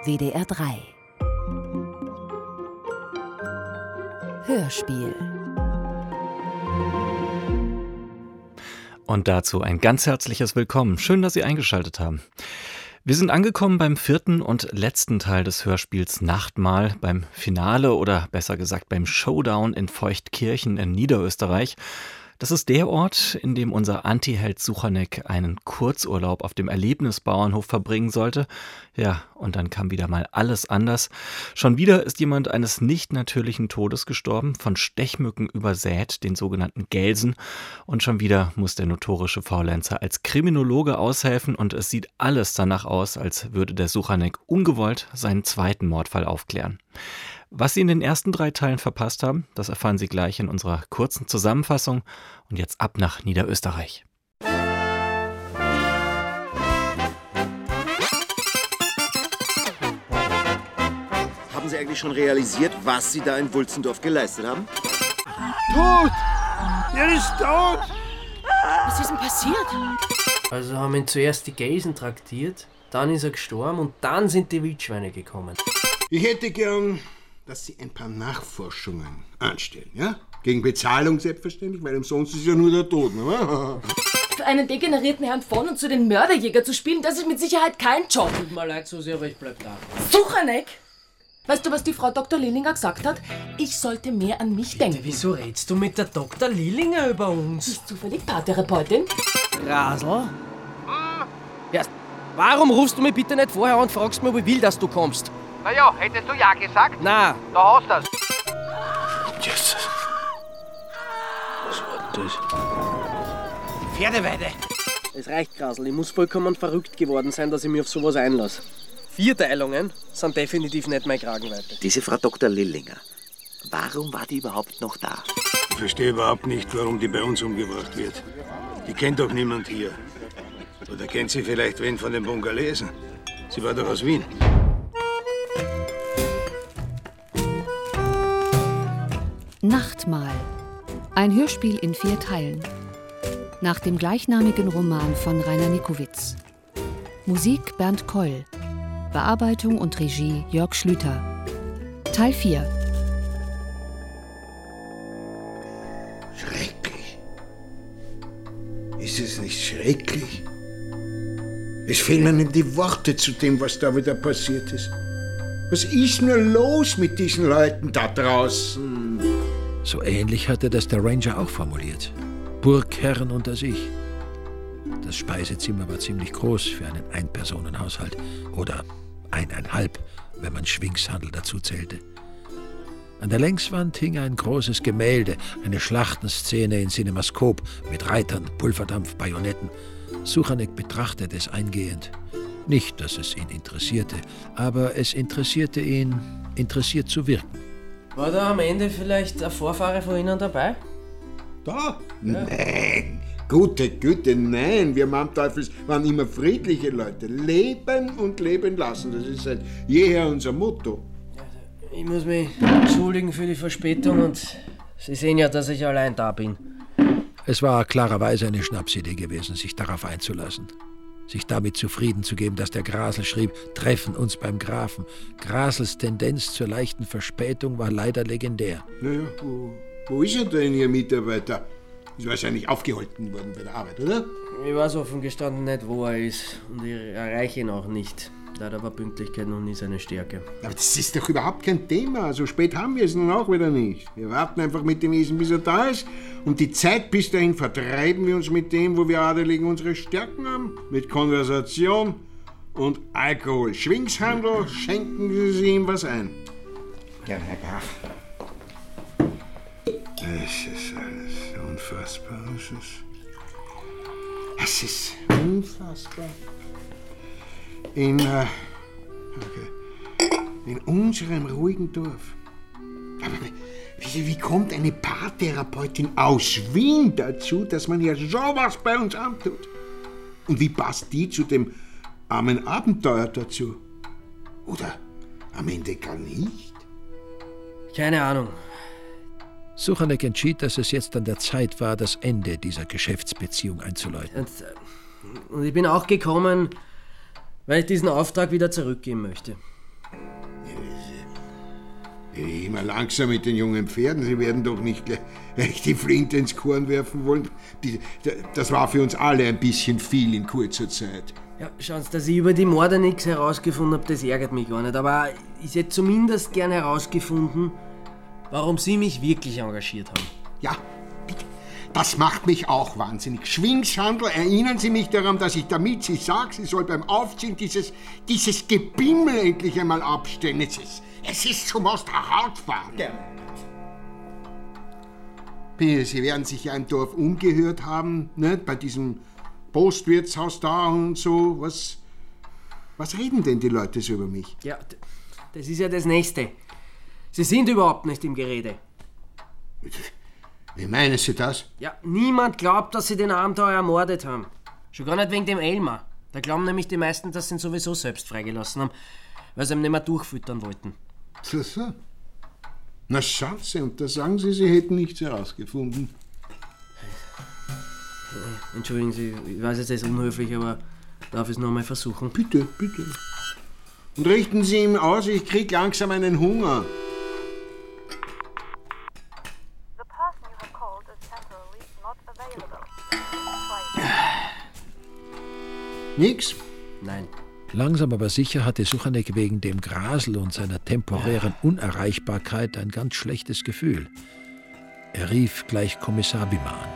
WDR 3 Hörspiel. Und dazu ein ganz herzliches Willkommen. Schön, dass Sie eingeschaltet haben. Wir sind angekommen beim 4. und letzten Teil des Hörspiels Nachtmahl, beim Finale oder besser gesagt beim Showdown in Feuchtkirchen in Niederösterreich. Das ist der Ort, in dem unser Antiheld Suchanek einen Kurzurlaub auf dem Erlebnisbauernhof verbringen sollte. Ja, und dann kam wieder mal alles anders. Schon wieder ist jemand eines nicht natürlichen Todes gestorben, von Stechmücken übersät, den sogenannten Gelsen. Und schon wieder muss der notorische Faulenzer als Kriminologe aushelfen und es sieht alles danach aus, als würde der Suchanek ungewollt seinen zweiten Mordfall aufklären. Was Sie in den ersten 3 Teilen verpasst haben, das erfahren Sie gleich in unserer kurzen Zusammenfassung. Und jetzt ab nach Niederösterreich. Haben Sie eigentlich schon realisiert, was Sie da in Wulzendorf geleistet haben? Tot! Er ist tot! Was ist denn passiert? Also haben ihn zuerst die Gelsen traktiert, dann ist er gestorben und dann sind die Wildschweine gekommen. Ich hätte gern, dass Sie ein paar Nachforschungen anstellen, ja? Gegen Bezahlung selbstverständlich, weil umsonst ist ja nur der Tod, ne? Für einen degenerierten Herrn von und zu den Mörderjäger zu spielen, das ist mit Sicherheit kein Job. Tut mir leid, Susi, aber ich bleib da. Suchanek! Weißt du, was die Frau Dr. Lillinger gesagt hat? Ich sollte mehr an mich denken. Wieso redst du mit der Dr. Lillinger über uns? Ist zufällig Paartherapeutin? Rasel? Ja, warum rufst du mich bitte nicht vorher an und fragst mir, wie will, dass du kommst? Naja, hättest du ja gesagt? Na, Da hast du's. Jesus. Was war denn das? Pferdeweide. es reicht, Grasel. Ich muss vollkommen verrückt geworden sein, dass ich mich auf sowas einlasse. 4 Teilungen sind definitiv nicht meine Kragenweite. Diese Frau Dr. Lillinger, warum war die überhaupt noch da? Ich verstehe überhaupt nicht, warum die bei uns umgebracht wird. Die kennt doch niemand hier. Oder kennt sie vielleicht wen von den Bungalesen? Sie war doch aus Wien. Nachtmahl. Ein Hörspiel in 4 Teilen. Nach dem gleichnamigen Roman von Rainer Nikowitz. Musik Bernd Koll. Bearbeitung und Regie Jörg Schlüter. Teil 4. Schrecklich. Ist es nicht schrecklich? Es fehlen einem die Worte zu dem, was da wieder passiert ist. Was ist nur los mit diesen Leuten da draußen? So ähnlich hatte das der Ranger auch formuliert. Burgherren unter sich. Das Speisezimmer war ziemlich groß für einen Ein-Personen-Haushalt. Oder 1,5, wenn man Schwinkshandel dazu zählte. An der Längswand hing ein großes Gemälde, eine Schlachtenszene in Cinemaskop mit Reitern, Pulverdampf, Bajonetten. Suchanek betrachtete es eingehend. Nicht, dass es ihn interessierte, aber es interessierte ihn, interessiert zu wirken. War da am Ende vielleicht ein Vorfahre von Ihnen dabei? Da? Ja. Nein. Gute Güte, nein. Wir Mamteufels waren immer friedliche Leute. Leben und leben lassen. Das ist seit jeher unser Motto. Ich muss mich entschuldigen für die Verspätung und Sie sehen ja, dass ich allein da bin. Es war klarerweise eine Schnapsidee gewesen, sich darauf einzulassen. Sich damit zufrieden zu geben, dass der Grasel schrieb, treffen uns beim Grafen. Grasels Tendenz zur leichten Verspätung war leider legendär. Naja, wo ist er denn, Ihr Mitarbeiter? Ist wahrscheinlich aufgehalten worden bei der Arbeit, oder? Ich weiß offen gestanden nicht, wo er ist und ich erreiche ihn auch nicht. Leider war Pünktlichkeit noch nie seine Stärke. Aber das ist doch überhaupt kein Thema. So spät haben wir es nun auch wieder nicht. Wir warten einfach mit dem Wesen, bis er da ist. Und die Zeit bis dahin vertreiben wir uns mit dem, wo wir Adeligen unsere Stärken haben. Mit Konversation und Alkohol. Schwingshandel, schenken Sie ihm was ein. Ja, Herr Graf. Es ist alles unfassbar. Es ist unfassbar. In unserem ruhigen Dorf. Aber wie kommt eine Paartherapeutin aus Wien dazu, dass man ja sowas bei uns antut? Und wie passt die zu dem armen Abenteuer dazu? Oder am Ende gar nicht? Keine Ahnung. Suchanek entschied, dass es jetzt an der Zeit war, das Ende dieser Geschäftsbeziehung einzuläuten. Und ich bin auch gekommen, weil ich diesen Auftrag wieder zurückgeben möchte. Immer langsam mit den jungen Pferden. Sie werden doch nicht gleich die Flinte ins Korn werfen wollen. Das war für uns alle ein bisschen viel in kurzer Zeit. Ja, schauen Sie, dass ich über die Morde nichts herausgefunden habe, das ärgert mich gar nicht. Aber ich hätte zumindest gern herausgefunden, warum Sie mich wirklich engagiert haben. Ja, bitte. Das macht mich auch wahnsinnig. Schwingschandel, erinnern Sie mich daran, dass ich damit Sie sage, Sie soll beim Aufziehen dieses Gebimmel endlich einmal abstellen. Es ist zum aus der Haut fahren. Gerne. Sie werden sich ja im Dorf umgehört haben, ne? Bei diesem Postwirtshaus da und so. Was reden denn die Leute so über mich? Ja, das ist ja das Nächste. Sie sind überhaupt nicht im Gerede. Wie meinen Sie das? Ja, niemand glaubt, dass Sie den Abenteuer ermordet haben. Schon gar nicht wegen dem Elmar. Da glauben nämlich die meisten, dass Sie ihn sowieso selbst freigelassen haben, weil sie ihn nicht mehr durchfüttern wollten. So. Na schauen Sie, und da sagen Sie hätten nichts herausgefunden. Entschuldigen Sie, ich weiß jetzt, das ist unhöflich, aber darf ich es noch einmal versuchen? Bitte. Und richten Sie ihm aus, ich krieg langsam einen Hunger. Nix? Nein. Langsam aber sicher hatte Suchanek wegen dem Grasl und seiner temporären Unerreichbarkeit ein ganz schlechtes Gefühl. Er rief gleich Kommissar Bimmer an.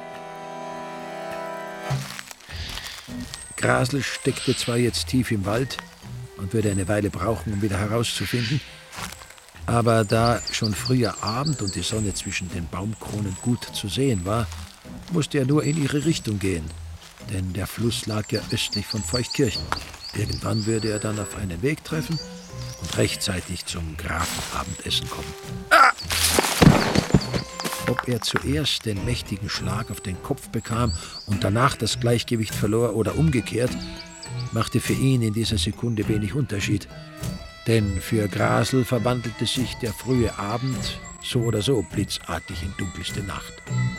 Grasl steckte zwar jetzt tief im Wald und würde eine Weile brauchen, um wieder herauszufinden, aber da schon früher Abend und die Sonne zwischen den Baumkronen gut zu sehen war, musste er nur in ihre Richtung gehen, denn der Fluss lag ja östlich von Feuchtkirchen. Irgendwann würde er dann auf einen Weg treffen und rechtzeitig zum Grafenabendessen kommen. Ob er zuerst den mächtigen Schlag auf den Kopf bekam und danach das Gleichgewicht verlor oder umgekehrt, machte für ihn in dieser Sekunde wenig Unterschied. Denn für Grasl verwandelte sich der frühe Abend so oder so blitzartig in dunkelste Nacht.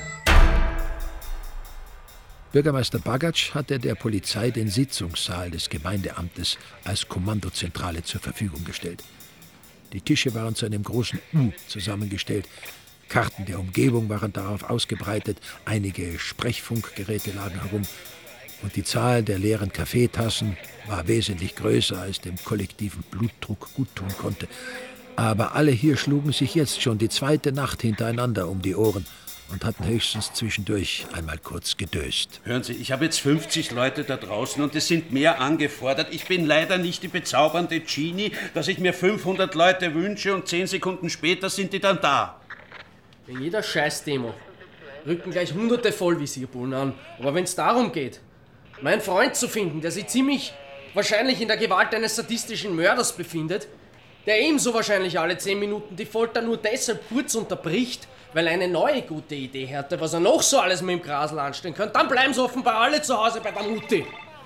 Bürgermeister Bagatsch hatte der Polizei den Sitzungssaal des Gemeindeamtes als Kommandozentrale zur Verfügung gestellt. Die Tische waren zu einem großen U zusammengestellt. Karten der Umgebung waren darauf ausgebreitet, einige Sprechfunkgeräte lagen herum und die Zahl der leeren Kaffeetassen war wesentlich größer, als dem kollektiven Blutdruck guttun konnte. Aber alle hier schlugen sich jetzt schon die zweite Nacht hintereinander um die Ohren und hatten höchstens zwischendurch einmal kurz gedöst. Hören Sie, ich habe jetzt 50 Leute da draußen und es sind mehr angefordert. Ich bin leider nicht die bezaubernde Genie, dass ich mir 500 Leute wünsche und 10 Sekunden später sind die dann da. Bei jeder Scheißdemo rücken gleich Hunderte Vollvisierbullen an. Aber wenn es darum geht, meinen Freund zu finden, der sich ziemlich wahrscheinlich in der Gewalt eines sadistischen Mörders befindet, der ebenso wahrscheinlich alle 10 Minuten die Folter nur deshalb kurz unterbricht, weil er eine neue gute Idee hatte, was er noch so alles mit dem Grasl anstellen könnte, dann bleiben sie offenbar alle zu Hause bei der Mutti.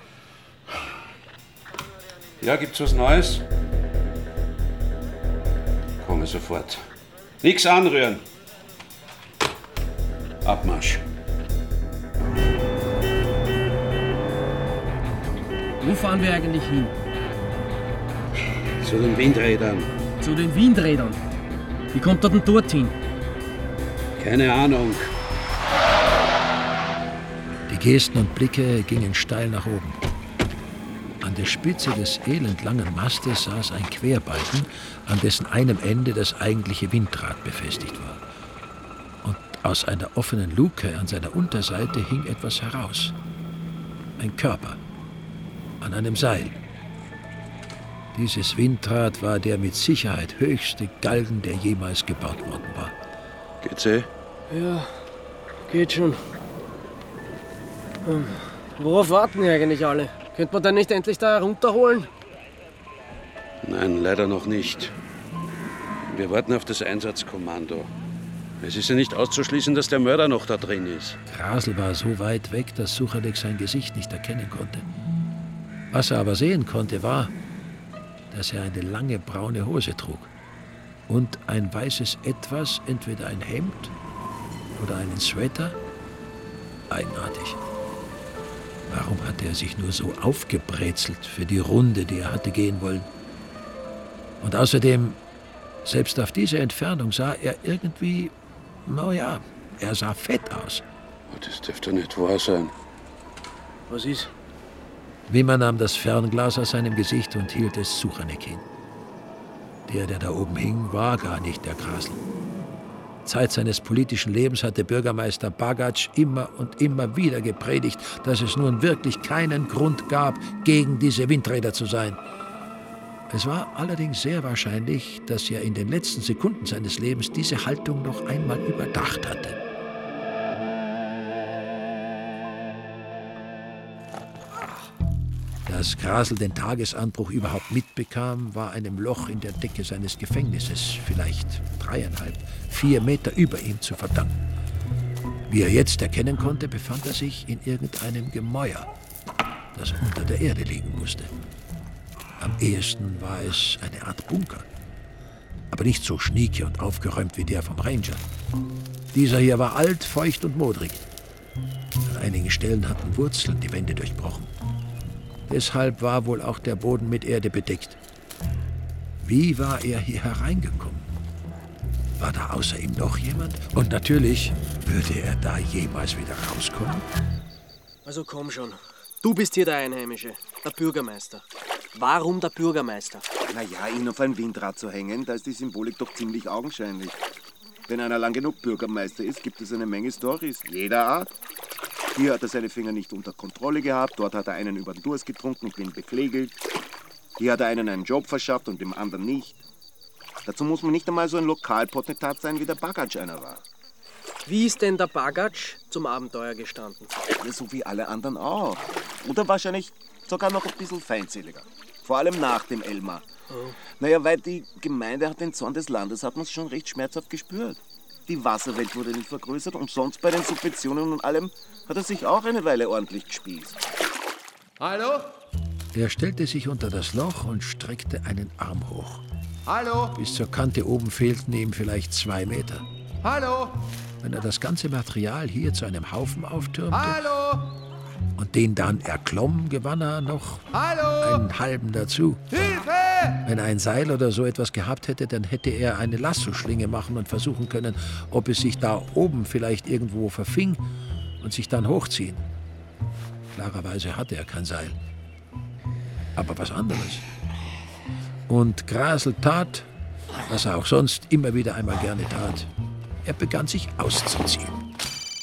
Ja, gibt's was Neues? Komme sofort. Nix anrühren. Abmarsch. Wo fahren wir eigentlich hin? Zu den Windrädern. Zu den Windrädern? Wie kommt er denn dorthin? Keine Ahnung. Die Gesten und Blicke gingen steil nach oben. An der Spitze des elendlangen Mastes saß ein Querbalken, an dessen einem Ende das eigentliche Windrad befestigt war. Und aus einer offenen Luke an seiner Unterseite hing etwas heraus. Ein Körper an einem Seil. Dieses Windrad war der mit Sicherheit höchste Galgen, der jemals gebaut worden war. Geht's eh? Ja, geht schon. Worauf warten wir eigentlich alle? Könnte man denn nicht endlich da herunterholen? Nein, leider noch nicht. Wir warten auf das Einsatzkommando. Es ist ja nicht auszuschließen, dass der Mörder noch da drin ist. Grasl war so weit weg, dass Suchanek sein Gesicht nicht erkennen konnte. Was er aber sehen konnte, war, dass er eine lange braune Hose trug und ein weißes Etwas, entweder ein Hemd oder einen Sweater. Eigenartig. Warum hatte er sich nur so aufgebrezelt für die Runde, die er hatte gehen wollen? Und außerdem Selbst auf diese Entfernung sah er irgendwie, er sah fett aus. Das dürfte nicht wahr sein. Was ist? Wimmer nahm das Fernglas aus seinem Gesicht und hielt es Suchanek hin. Der da oben hing, war gar nicht der Grasl. Zeit seines politischen Lebens hatte Bürgermeister Bagac immer und immer wieder gepredigt, dass es nun wirklich keinen Grund gab, gegen diese Windräder zu sein. Es war allerdings sehr wahrscheinlich, dass er in den letzten Sekunden seines Lebens diese Haltung noch einmal überdacht hatte. Dass Grasl den Tagesanbruch überhaupt mitbekam, war einem Loch in der Decke seines Gefängnisses, vielleicht 3,5, 4 Meter über ihm zu verdanken. Wie er jetzt erkennen konnte, befand er sich in irgendeinem Gemäuer, das unter der Erde liegen musste. Am ehesten war es eine Art Bunker, aber nicht so schnieke und aufgeräumt wie der vom Ranger. Dieser hier war alt, feucht und modrig. An einigen Stellen hatten Wurzeln die Wände durchbrochen. Deshalb war wohl auch der Boden mit Erde bedeckt. Wie war er hier hereingekommen? War da außer ihm noch jemand? Und natürlich, würde er da jemals wieder rauskommen? Also komm schon. Du bist hier der Einheimische, der Bürgermeister. Warum der Bürgermeister? Naja, ihn auf ein Windrad zu hängen, da ist die Symbolik doch ziemlich augenscheinlich. Wenn einer lang genug Bürgermeister ist, gibt es eine Menge Storys, jeder Art. Hier hat er seine Finger nicht unter Kontrolle gehabt, dort hat er einen über den Durst getrunken und den beflegelt. Hier hat er einen Job verschafft und dem anderen nicht. Dazu muss man nicht einmal so ein Lokalpotentat sein, wie der Bagac einer war. Wie ist denn der Bagac zum Abenteuer gestanden? Ja, so wie alle anderen auch. Oder wahrscheinlich sogar noch ein bisschen feindseliger. Vor allem nach dem Elmar. Oh. Naja, weil die Gemeinde hat den Zorn des Landes, hat man es schon recht schmerzhaft gespürt. Die Wasserwelt wurde nicht vergrößert und sonst bei den Subventionen und allem hat er sich auch eine Weile ordentlich gespießt. Hallo? Er stellte sich unter das Loch und streckte einen Arm hoch. Hallo? Bis zur Kante oben fehlten ihm vielleicht 2 Meter. Hallo? Wenn er das ganze Material hier zu einem Haufen auftürmte und den dann erklomm, gewann er noch einen halben dazu. Hilfe! Wenn er ein Seil oder so etwas gehabt hätte, dann hätte er eine Lassoschlinge machen und versuchen können, ob es sich da oben vielleicht irgendwo verfing und sich dann hochziehen. Klarerweise hatte er kein Seil. Aber was anderes. Und Grasl tat, was er auch sonst immer wieder einmal gerne tat. Er begann sich auszuziehen.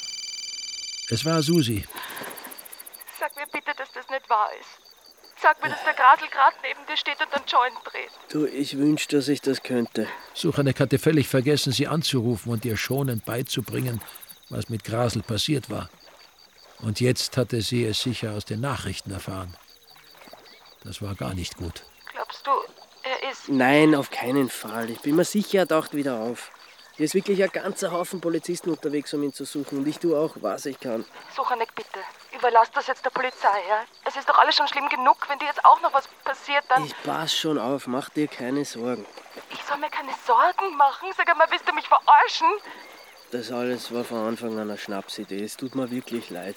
Es war Susi. Sag mir bitte, dass das nicht wahr ist. Sag mir, dass der Grasl gerade neben dir steht und einen Joint dreht. Du, ich wünschte, dass ich das könnte. Suchanek hatte völlig vergessen, sie anzurufen und ihr schonend beizubringen, was mit Grasl passiert war. Und jetzt hatte sie es sicher aus den Nachrichten erfahren. Das war gar nicht gut. Glaubst du, er ist... Nein, auf keinen Fall. Ich bin mir sicher, er taucht wieder auf. Hier ist wirklich ein ganzer Haufen Polizisten unterwegs, um ihn zu suchen. Und ich tue auch, was ich kann. Suchanek, bitte. Überlass das jetzt der Polizei, ja? Es ist doch alles schon schlimm genug. Wenn dir jetzt auch noch was passiert, dann... Ich pass schon auf. Mach dir keine Sorgen. Ich soll mir keine Sorgen machen? Sag einmal, willst du mich verarschen? Das alles war von Anfang an eine Schnapsidee. Es tut mir wirklich leid.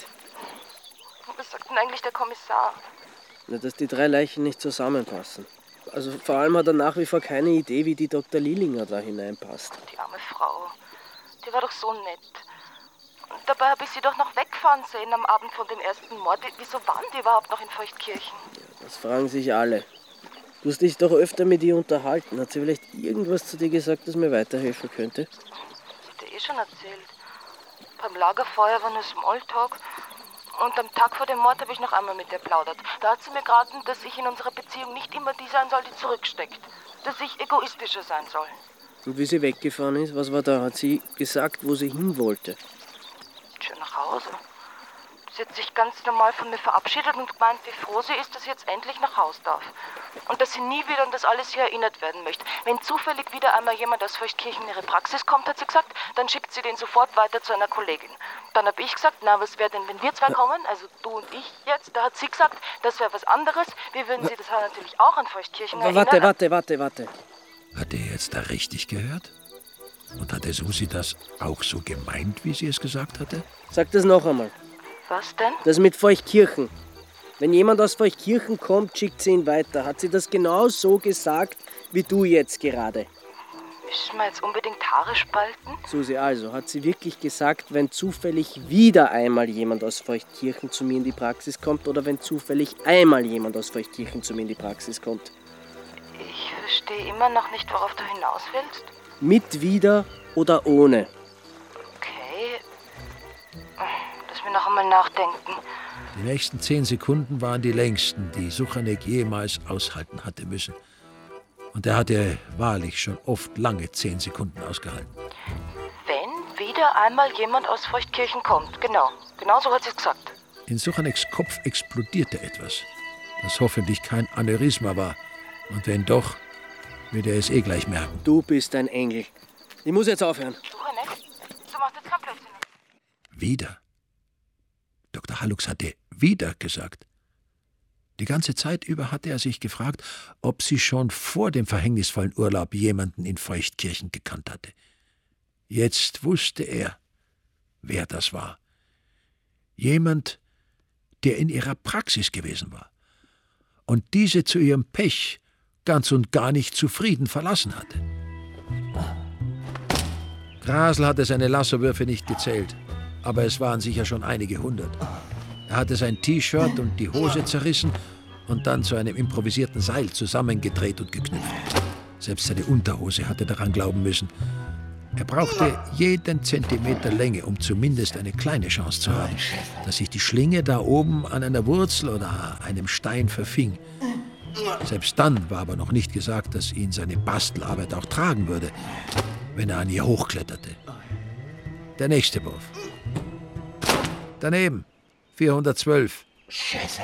Was sagt denn eigentlich der Kommissar? Na, dass die 3 Leichen nicht zusammenpassen. Also vor allem hat er nach wie vor keine Idee, wie die Dr. Lilinger da hineinpasst. Die arme Frau. Die war doch so nett. Und dabei habe ich sie doch noch wegfahren sehen am Abend von dem ersten Mord. Wieso waren die überhaupt noch in Feuchtkirchen? Ja, das fragen sich alle. Du hast dich doch öfter mit ihr unterhalten. Hat sie vielleicht irgendwas zu dir gesagt, das mir weiterhelfen könnte? Das hat er schon erzählt. Beim Lagerfeuer war nur Smalltalk. Und am Tag vor dem Mord habe ich noch einmal mit ihr plaudert. Da hat sie mir geraten, dass ich in unserer Beziehung nicht immer die sein soll, die zurücksteckt. Dass ich egoistischer sein soll. Und wie sie weggefahren ist, was war da? Hat sie gesagt, wo sie hin wollte? Schön nach Hause. Sie hat sich ganz normal von mir verabschiedet und gemeint, wie froh sie ist, dass sie jetzt endlich nach Haus darf. Und dass sie nie wieder an das alles hier erinnert werden möchte. Wenn zufällig wieder einmal jemand aus Feuchtkirchen in ihre Praxis kommt, hat sie gesagt, dann schickt sie den sofort weiter zu einer Kollegin. Dann habe ich gesagt, na, was wäre denn, wenn wir 2 kommen, also du und ich jetzt? Da hat sie gesagt, das wäre was anderes. Wir würden sie das natürlich auch an Feuchtkirchen erinnern. Warte. Hat er jetzt da richtig gehört? Und hatte Susi das auch so gemeint, wie sie es gesagt hatte? Sag das noch einmal. Was denn? Das mit Feuchtkirchen. Wenn jemand aus Feuchtkirchen kommt, schickt sie ihn weiter. Hat sie das genau so gesagt, wie du jetzt gerade? Müssen wir jetzt unbedingt Haare spalten? Susi, also, hat sie wirklich gesagt, wenn zufällig wieder einmal jemand aus Feuchtkirchen zu mir in die Praxis kommt oder wenn zufällig einmal jemand aus Feuchtkirchen zu mir in die Praxis kommt? Ich verstehe immer noch nicht, worauf du hinaus willst. Mit, wieder oder ohne? Okay. Lass mich noch einmal nachdenken. Die nächsten 10 Sekunden waren die längsten, die Suchanek jemals aushalten hatte müssen. Und er hatte wahrlich schon oft lange 10 Sekunden ausgehalten. Wenn wieder einmal jemand aus Feuchtkirchen kommt, genau so hat sie es gesagt. In Suchaneks Kopf explodierte etwas, das hoffentlich kein Aneurysma war. Und wenn doch, wird er es gleich merken. Du bist ein Engel. Ich muss jetzt aufhören. Suchanek, du machst jetzt kein Blödsinn. Wieder. Dr. Hallux hatte wieder gesagt. Die ganze Zeit über hatte er sich gefragt, ob sie schon vor dem verhängnisvollen Urlaub jemanden in Feuchtkirchen gekannt hatte. Jetzt wusste er, wer das war. Jemand, der in ihrer Praxis gewesen war und diese zu ihrem Pech ganz und gar nicht zufrieden verlassen hatte. Grasl hatte seine Lasserwürfe nicht gezählt, aber es waren sicher schon einige 100. Er hatte sein T-Shirt und die Hose zerrissen und dann zu einem improvisierten Seil zusammengedreht und geknüpft. Selbst seine Unterhose hatte daran glauben müssen. Er brauchte jeden Zentimeter Länge, um zumindest eine kleine Chance zu haben, dass sich die Schlinge da oben an einer Wurzel oder einem Stein verfing. Selbst dann war aber noch nicht gesagt, dass ihn seine Bastelarbeit auch tragen würde, wenn er an ihr hochkletterte. Der nächste Wurf. Daneben. 412. Scheiße.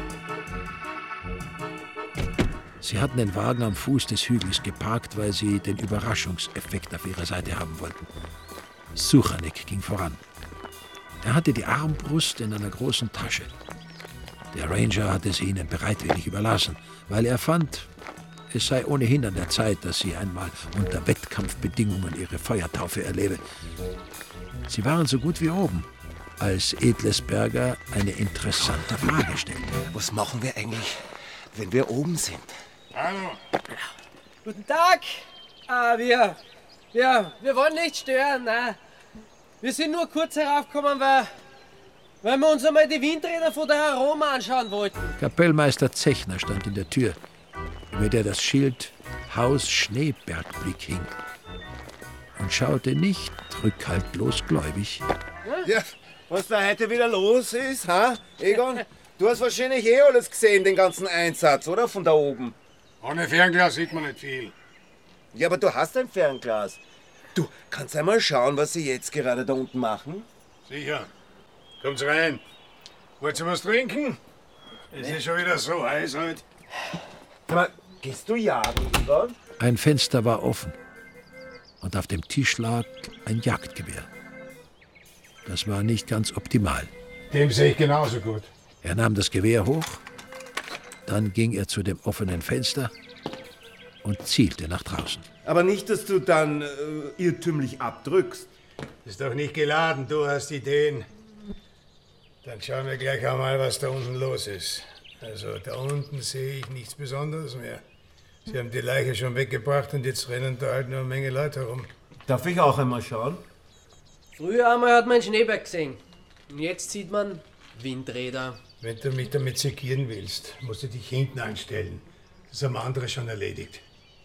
Sie hatten den Wagen am Fuß des Hügels geparkt, weil sie den Überraschungseffekt auf ihrer Seite haben wollten. Suchanek ging voran. Er hatte die Armbrust in einer großen Tasche. Der Ranger hatte sie ihnen bereitwillig überlassen, weil er fand, es sei ohnehin an der Zeit, dass sie einmal unter Wettkampfbedingungen ihre Feuertaufe erlebe. Sie waren so gut wie oben, als Edlesberger eine interessante Frage stellte. Was machen wir eigentlich, wenn wir oben sind? Hallo. Guten Tag. Wir wollen nicht stören. Nein. Wir sind nur kurz heraufgekommen, weil wir uns einmal die Windräder von der Aroma anschauen wollten. Kapellmeister Zechner stand in der Tür, über der das Schild Haus Schneebergblick hing, und schaute nicht rückhaltlos gläubig. Ja, was da heute wieder los ist, ha, Egon? Du hast wahrscheinlich alles gesehen, den ganzen Einsatz, oder? Von da oben. Ohne Fernglas sieht man nicht viel. Ja, aber du hast ein Fernglas. Du, kannst einmal schauen, was sie jetzt gerade da unten machen? Sicher. Kommt's rein. Wollt ihr was trinken? Es ist schon wieder so heiß heute. Aber gehst du jagen, Egon? Ein Fenster war offen und auf dem Tisch lag ein Jagdgewehr. Das war nicht ganz optimal. Dem sehe ich genauso gut. Er nahm das Gewehr hoch, dann ging er zu dem offenen Fenster und zielte nach draußen. Aber nicht, dass du dann irrtümlich abdrückst. Ist doch nicht geladen, du hast Ideen. Dann schauen wir gleich einmal, was da unten los ist. Also da unten sehe ich nichts Besonderes mehr. Sie haben die Leiche schon weggebracht und jetzt rennen da halt nur eine Menge Leute herum. Darf ich auch einmal schauen? Früher einmal hat man einen Schneeberg gesehen. Und jetzt sieht man Windräder. Wenn du mich damit segieren willst, musst du dich hinten anstellen. Das haben andere schon erledigt.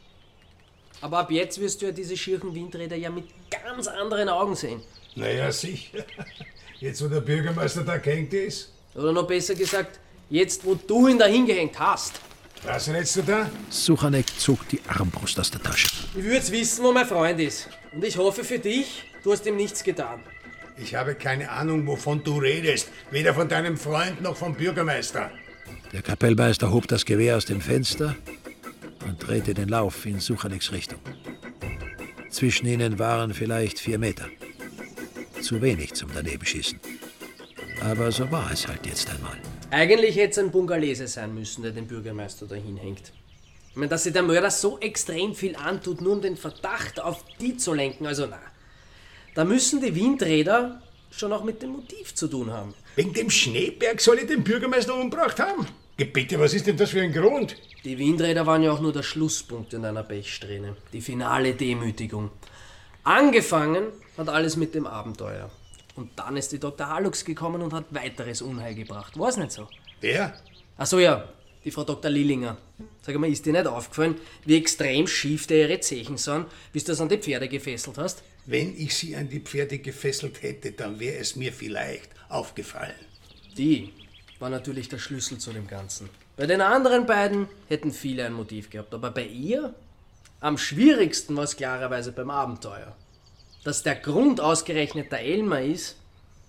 Aber ab jetzt wirst du ja diese schirchen Windräder ja mit ganz anderen Augen sehen. Naja, sicher. Jetzt, wo der Bürgermeister da gehängt ist. Oder noch besser gesagt, jetzt, wo du ihn da hingehängt hast. Was redest du da? Suchanek zog die Armbrust aus der Tasche. Ich will jetzt wissen, wo mein Freund ist. Und ich hoffe für dich, du hast ihm nichts getan. Ich habe keine Ahnung, wovon du redest. Weder von deinem Freund noch vom Bürgermeister. Der Kapellmeister hob das Gewehr aus dem Fenster und drehte den Lauf in Suchaneks Richtung. Zwischen ihnen waren vielleicht 4 Meter. Zu wenig zum Danebenschießen. Aber so war es halt jetzt einmal. Eigentlich hätte es ein Bungalese sein müssen, der den Bürgermeister dahin hängt. Ich meine, dass sich der Mörder so extrem viel antut, nur um den Verdacht auf die zu lenken, also na. Da müssen die Windräder schon auch mit dem Motiv zu tun haben. Wegen dem Schneeberg soll ich den Bürgermeister umgebracht haben? Bitte, was ist denn das für ein Grund? Die Windräder waren ja auch nur der Schlusspunkt in einer Pechsträhne. Die finale Demütigung. Angefangen hat alles mit dem Abenteuer. Und dann ist die Dr. Hallux gekommen und hat weiteres Unheil gebracht. War's nicht so? Wer? Ach so, ja, die Frau Dr. Lillinger. Sag mal, ist dir nicht aufgefallen, wie extrem schief ihre Zechen sind, bis du das an die Pferde gefesselt hast? Wenn ich sie an die Pferde gefesselt hätte, dann wäre es mir vielleicht aufgefallen. Die war natürlich der Schlüssel zu dem Ganzen. Bei den anderen beiden hätten viele ein Motiv gehabt, aber bei ihr? Am schwierigsten war es klarerweise beim Abenteuer. Dass der Grund ausgerechnet der Elmar ist,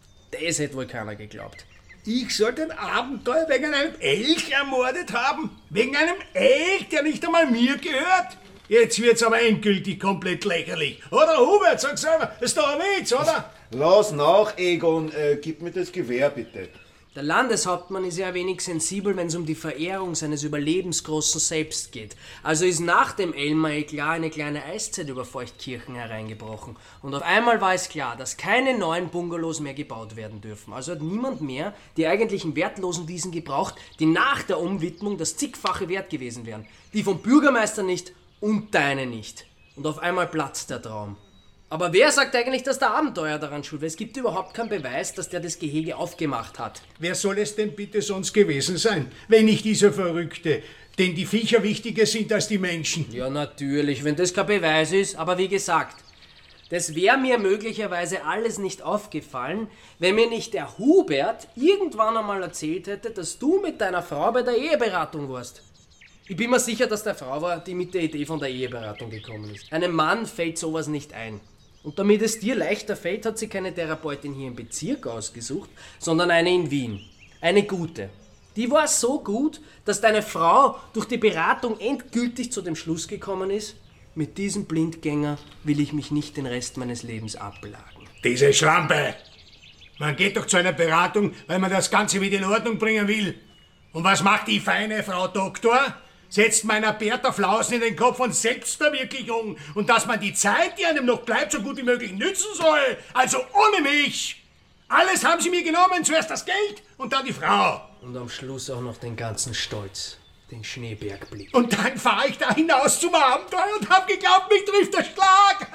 das hätte wohl keiner geglaubt. Ich sollte ein Abenteuer wegen einem Elch ermordet haben? Wegen einem Elch, der nicht einmal mir gehört? Jetzt wird's aber endgültig komplett lächerlich. Oder, Hubert, sag selber, das ist doch ein Witz, oder? Lass nach, Egon. Gib mir das Gewehr, bitte. Der Landeshauptmann ist ja ein wenig sensibel, wenn es um die Verehrung seines überlebensgroßen Selbst geht. Also ist nach dem Elmar-Eklat eine kleine Eiszeit über Feuchtkirchen hereingebrochen. Und auf einmal war es klar, dass keine neuen Bungalows mehr gebaut werden dürfen. Also hat niemand mehr die eigentlichen wertlosen Wiesen gebraucht, die nach der Umwidmung das zigfache wert gewesen wären. Die vom Bürgermeister nicht und deine nicht. Und auf einmal platzt der Traum. Aber wer sagt eigentlich, dass der Abenteuer daran schuld war? Es gibt überhaupt keinen Beweis, dass der das Gehege aufgemacht hat. Wer soll es denn bitte sonst gewesen sein, wenn nicht dieser Verrückte, denn die Viecher wichtiger sind als die Menschen? Ja, natürlich, wenn das kein Beweis ist. Aber wie gesagt, das wäre mir möglicherweise alles nicht aufgefallen, wenn mir nicht der Hubert irgendwann einmal erzählt hätte, dass du mit deiner Frau bei der Eheberatung warst. Ich bin mir sicher, dass der Frau war, die mit der Idee von der Eheberatung gekommen ist. Einem Mann fällt sowas nicht ein. Und damit es dir leichter fällt, hat sie keine Therapeutin hier im Bezirk ausgesucht, sondern eine in Wien. Eine gute. Die war so gut, dass deine Frau durch die Beratung endgültig zu dem Schluss gekommen ist, mit diesem Blindgänger will ich mich nicht den Rest meines Lebens abplagen. Diese Schlampe! Man geht doch zu einer Beratung, weil man das Ganze wieder in Ordnung bringen will. Und was macht die feine Frau Doktor? Setzt meiner Bertha Flausen in den Kopf von Selbstverwirklichung und dass man die Zeit, die einem noch bleibt, so gut wie möglich nützen soll. Also ohne mich. Alles haben sie mir genommen, zuerst das Geld und dann die Frau. Und am Schluss auch noch den ganzen Stolz, den Schneebergblick. Und dann fahre ich da hinaus zum Abenteuer und hab geglaubt, mich trifft der Schlag.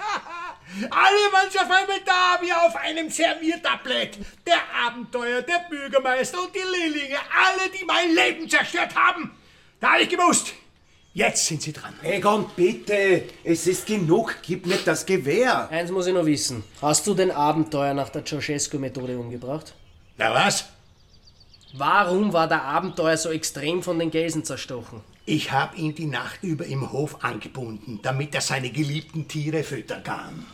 Alle waren auf einmal da, wie auf einem Serviertablett. Der Abenteuer, der Bürgermeister und die Lillinger, alle, die mein Leben zerstört haben. Da hab ich gewusst. Jetzt sind sie dran. Egon, bitte. Es ist genug. Gib mir das Gewehr. Eins muss ich noch wissen. Hast du den Abenteuer nach der Ceausescu-Methode umgebracht? Na was? Warum war der Abenteuer so extrem von den Gelsen zerstochen? Ich hab ihn die Nacht über im Hof angebunden, damit er seine geliebten Tiere füttern kann.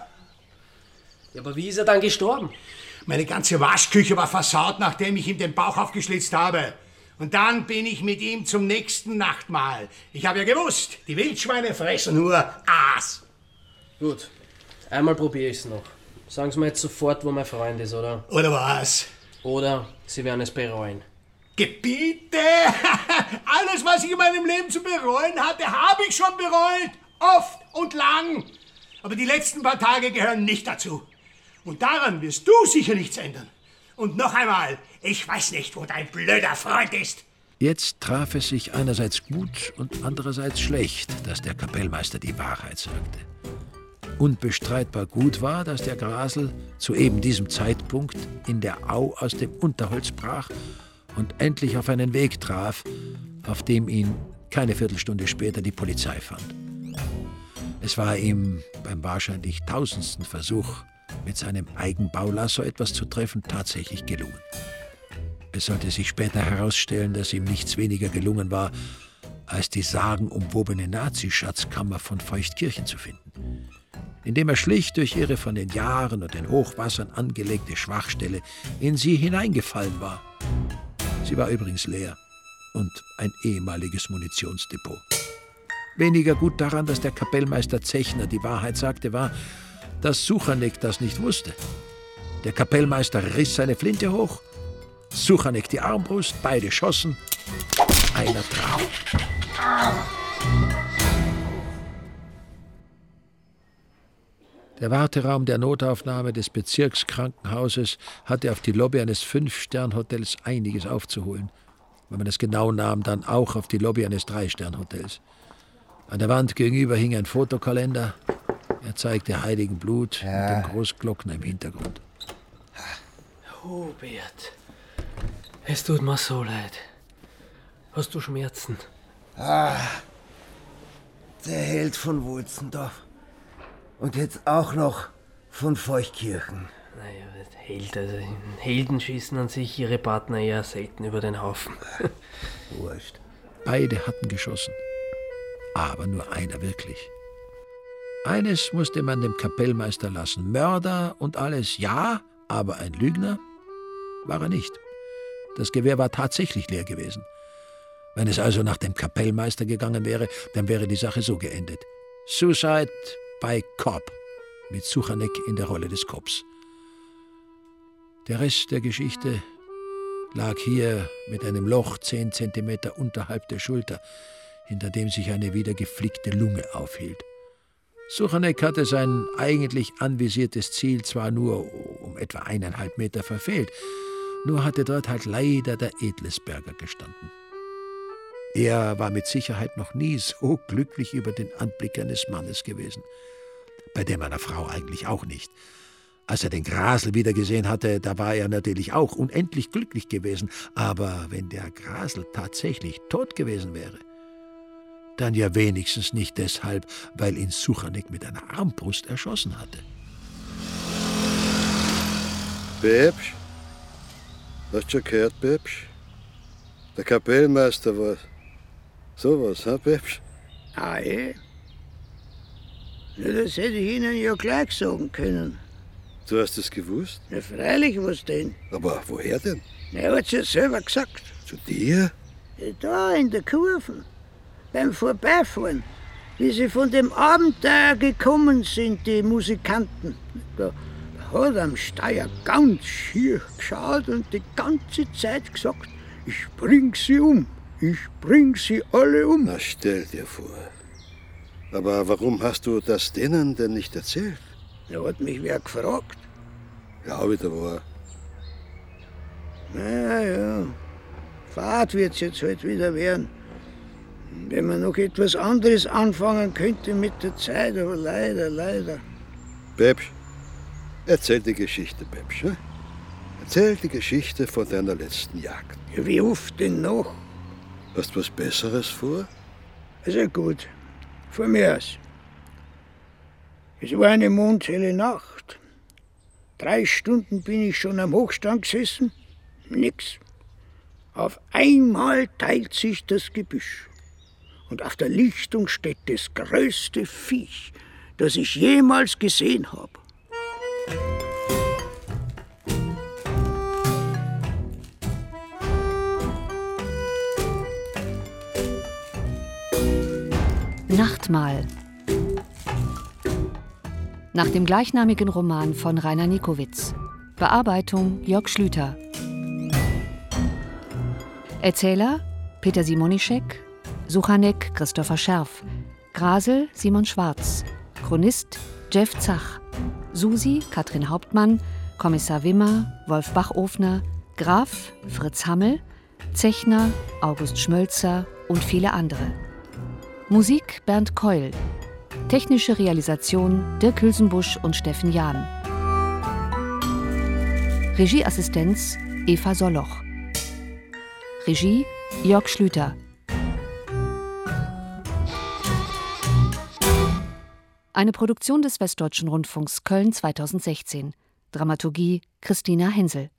Ja, aber wie ist er dann gestorben? Meine ganze Waschküche war versaut, nachdem ich ihm den Bauch aufgeschlitzt habe. Und dann bin ich mit ihm zum nächsten Nachtmahl. Ich habe ja gewusst, die Wildschweine fressen nur Aas. Gut, einmal probiere ich's noch. Sagen Sie mir jetzt sofort, wo mein Freund ist, oder? Oder was? Oder Sie werden es bereuen. Gebiete! Alles, was ich in meinem Leben zu bereuen hatte, habe ich schon bereut. Oft und lang. Aber die letzten paar Tage gehören nicht dazu. Und daran wirst du sicher nichts ändern. Und noch einmal, ich weiß nicht, wo dein blöder Freund ist. Jetzt traf es sich einerseits gut und andererseits schlecht, dass der Kapellmeister die Wahrheit sagte. Unbestreitbar gut war, dass der Grasl zu eben diesem Zeitpunkt in der Au aus dem Unterholz brach und endlich auf einen Weg traf, auf dem ihn keine Viertelstunde später die Polizei fand. Es war ihm beim wahrscheinlich tausendsten Versuch, mit seinem Eigenbaulasso etwas zu treffen, tatsächlich gelungen. Es sollte sich später herausstellen, dass ihm nichts weniger gelungen war, als die sagenumwobene Nazischatzkammer von Feuchtkirchen zu finden, indem er schlicht durch ihre von den Jahren und den Hochwassern angelegte Schwachstelle in sie hineingefallen war. Sie war übrigens leer und ein ehemaliges Munitionsdepot. Weniger gut daran, dass der Kapellmeister Zechner die Wahrheit sagte, war, dass Suchanek das nicht wusste. Der Kapellmeister riss seine Flinte hoch, Suchanek die Armbrust, beide schossen, einer traf. Der Warteraum der Notaufnahme des Bezirkskrankenhauses hatte auf die Lobby eines 5-Stern-Hotels einiges aufzuholen. wenn man es genau nahm, dann auch auf die Lobby eines 3-Stern-Hotels. An der Wand gegenüber hing ein Fotokalender. Er zeigte Heiligenblut und den Großglockner im Hintergrund. Hubert, es tut mir so leid. Hast du Schmerzen? Der Held von Wulzendorf. Und jetzt auch noch von Feuchtkirchen. Naja, Held, also Helden schießen an sich ihre Partner eher selten über den Haufen. Wurscht. Beide hatten geschossen. Aber nur einer wirklich. Eines musste man dem Kapellmeister lassen. Mörder und alles, ja, aber ein Lügner war er nicht. Das Gewehr war tatsächlich leer gewesen. Wenn es also nach dem Kapellmeister gegangen wäre, dann wäre die Sache so geendet. Suicide by Cop, mit Suchanek in der Rolle des Cops. Der Rest der Geschichte lag hier mit einem Loch 10 Zentimeter unterhalb der Schulter, hinter dem sich eine wieder geflickte Lunge aufhielt. Suchanek hatte sein eigentlich anvisiertes Ziel zwar nur um etwa 1,5 Meter verfehlt, nur hatte dort halt leider der Edlesberger gestanden. Er war mit Sicherheit noch nie so glücklich über den Anblick eines Mannes gewesen. Bei dem einer Frau eigentlich auch nicht. Als er den Grasl wieder gesehen hatte, da war er natürlich auch unendlich glücklich gewesen. Aber wenn der Grasl tatsächlich tot gewesen wäre, dann ja wenigstens nicht deshalb, weil ihn Suchanek mit einer Armbrust erschossen hatte. Bäbsch? Hast du schon gehört, Bäbsch? Der Kapellmeister war sowas, ha, Bäbsch? Ja, das hätte ich Ihnen ja gleich sagen können. Du hast es gewusst? Na freilich, was denn? Aber woher denn? Er hat's ja selber gesagt. Zu dir? Ja, da in der Kurve, beim Vorbeifahren, wie sie von dem Abenteuer gekommen sind, die Musikanten. Da hat am Steuer ganz schier geschaut und die ganze Zeit gesagt, ich bring sie um, ich bring sie alle um. Na, stell dir vor. Aber warum hast du das denen denn nicht erzählt? Da hat mich wer gefragt. Ja, wieder wahr. Ja, Fahrt wird's jetzt halt wieder werden. Wenn man noch etwas anderes anfangen könnte mit der Zeit, aber leider. Bäbsch, erzähl die Geschichte, Bäbsch. Hm? Erzähl die Geschichte von deiner letzten Jagd. Ja, wie oft denn noch? Hast du was Besseres vor? Also gut, von mir aus. Es war eine mondhelle Nacht. 3 Stunden bin ich schon am Hochstand gesessen. Nix. Auf einmal teilt sich das Gebüsch. Und auf der Lichtung steht das größte Viech, das ich jemals gesehen habe. Nachtmahl. Nach dem gleichnamigen Roman von Rainer Nikowitz. Bearbeitung Jörg Schlüter. Erzähler Peter Simonischek, Suchanek Christopher Scherf, Grasl Simon Schwarz, Chronist Jeff Zach, Susi Katrin Hauptmann, Kommissar Wimmer Wolf Bachofner, Graf Fritz Hammel, Zechner August Schmölzer und viele andere. Musik Bernd Keul. Technische Realisation Dirk Hülsenbusch und Steffen Jahn. Regieassistenz Eva Soloch. Regie Jörg Schlüter. Eine Produktion des Westdeutschen Rundfunks Köln 2016. Dramaturgie Christina Hensel.